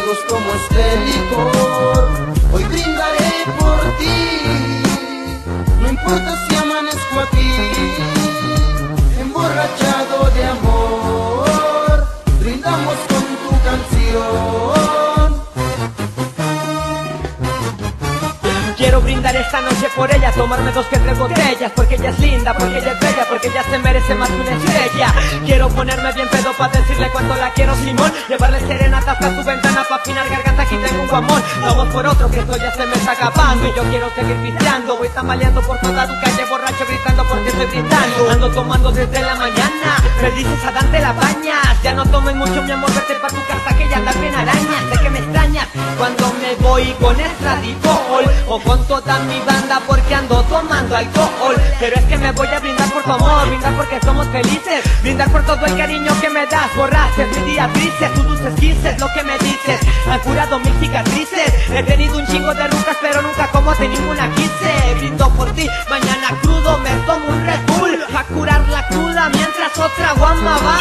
amigos como este licor. Hoy brindaré por ti, no importa si amanezco aquí, emborrachado de amor. Brindamos con tu canción. Quiero brindar esta noche por ella, tomarme 2 que 3 botellas, porque ella es linda, porque ella es bella, porque ella se merece más que una estrella. Quiero ponerme bien pedo pa' decirle cuánto la quiero, Simón. Llevarle serenata hasta tu ventana pa' afinar garganta, aquí tengo un guamón. Vamos por otro que esto ya se me está acabando y yo quiero seguir pisteando. Voy tambaleando por toda tu calle borracho gritando porque estoy brindando. Ando tomando desde la mañana, me dices a Dante la bañas. Ya no tomes mucho mi amor, vete pa' tu casa que ya también arañas. Sé que me extrañas cuando me voy con estradiol o con toda mi banda porque ando tomando alcohol. Pero es que me voy a brindar por tu amor, brindar porque somos felices, brindar por todo el cariño que me das. Borraches mis días grises, tus dulces kisses, lo que me dices han curado mil cicatrices. He tenido un chingo de rucas pero nunca como de ninguna quise. Brindo por ti, mañana crudo me tomo un Red Bull a curar la cruda mientras otra guama va.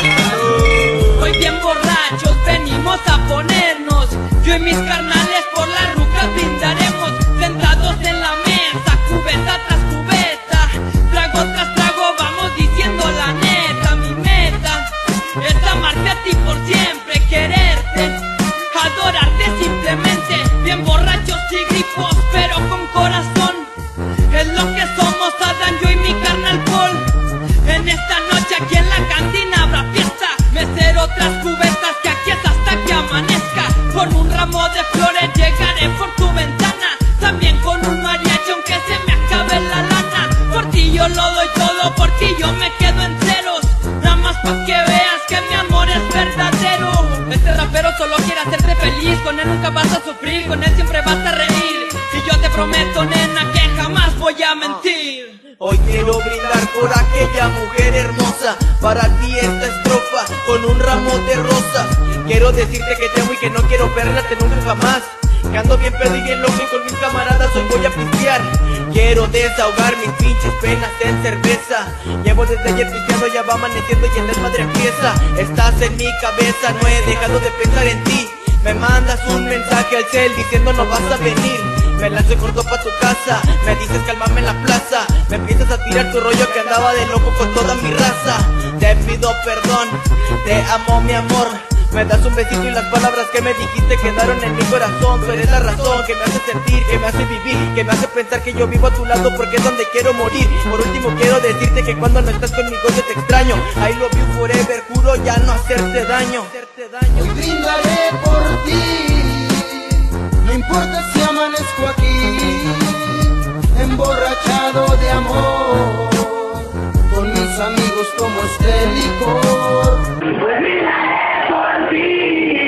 Hoy bien borrachos venimos a ponernos, yo y mis carnales por las rucas brindaremos. Sentados en la mesa, cubeta tras cubeta, trago tras trago, vamos diciendo la neta. Mi meta es amarte a ti por siempre, quererte, adorarte simplemente. Bien borrachos y gripos, pero con corazón, es lo que somos Adán, yo y mi carnal Paul. En esta noche aquí en la cantina habrá fiesta, mesero tras cubetas, que aquí es hasta que amanezca. Con un ramo de flores llegaré por tu ventana, también con un mariachi aunque se me acabe la lana. Por ti yo lo doy todo, por ti yo me quedo en ceros, nada más pa' que veas que mi amor es verdadero. Este rapero solo quiere hacerte feliz, con él nunca vas a sufrir, con él siempre vas a reír. Y yo te prometo, nena, que jamás voy a mentir. Hoy quiero brindar por aquella mujer hermosa, para ti esta estrofa con un ramo de rosas. Quiero decirte que te amo y que no quiero perderte nunca jamás, que ando bien pedo y bien loco y con mis camaradas hoy voy a pistear. Quiero desahogar mis pinches penas en cerveza. Llevo desde ayer pisteando, ya va amaneciendo y el desmadre empieza. Estás en mi cabeza, no he dejado de pensar en ti. Me mandas un mensaje al cel diciendo no vas a venir. Me lanzo y corto pa' tu casa, me dices cálmame en la plaza. Me empiezas a tirar tu rollo que andaba de loco con toda mi raza. Te pido perdón, te amo mi amor. Me das un besito y las palabras que me dijiste quedaron en mi corazón. Tú eres la razón que me hace sentir, que me hace vivir, que me hace pensar que yo vivo a tu lado porque es donde quiero morir. Por último quiero decirte que cuando no estás conmigo yo te extraño. I love you forever, juro ya no hacerte daño. Hoy brindaré por ti, no importa si amanezco aquí, emborrachado de amor, con mis amigos como este licor. Pues brindaré por ti.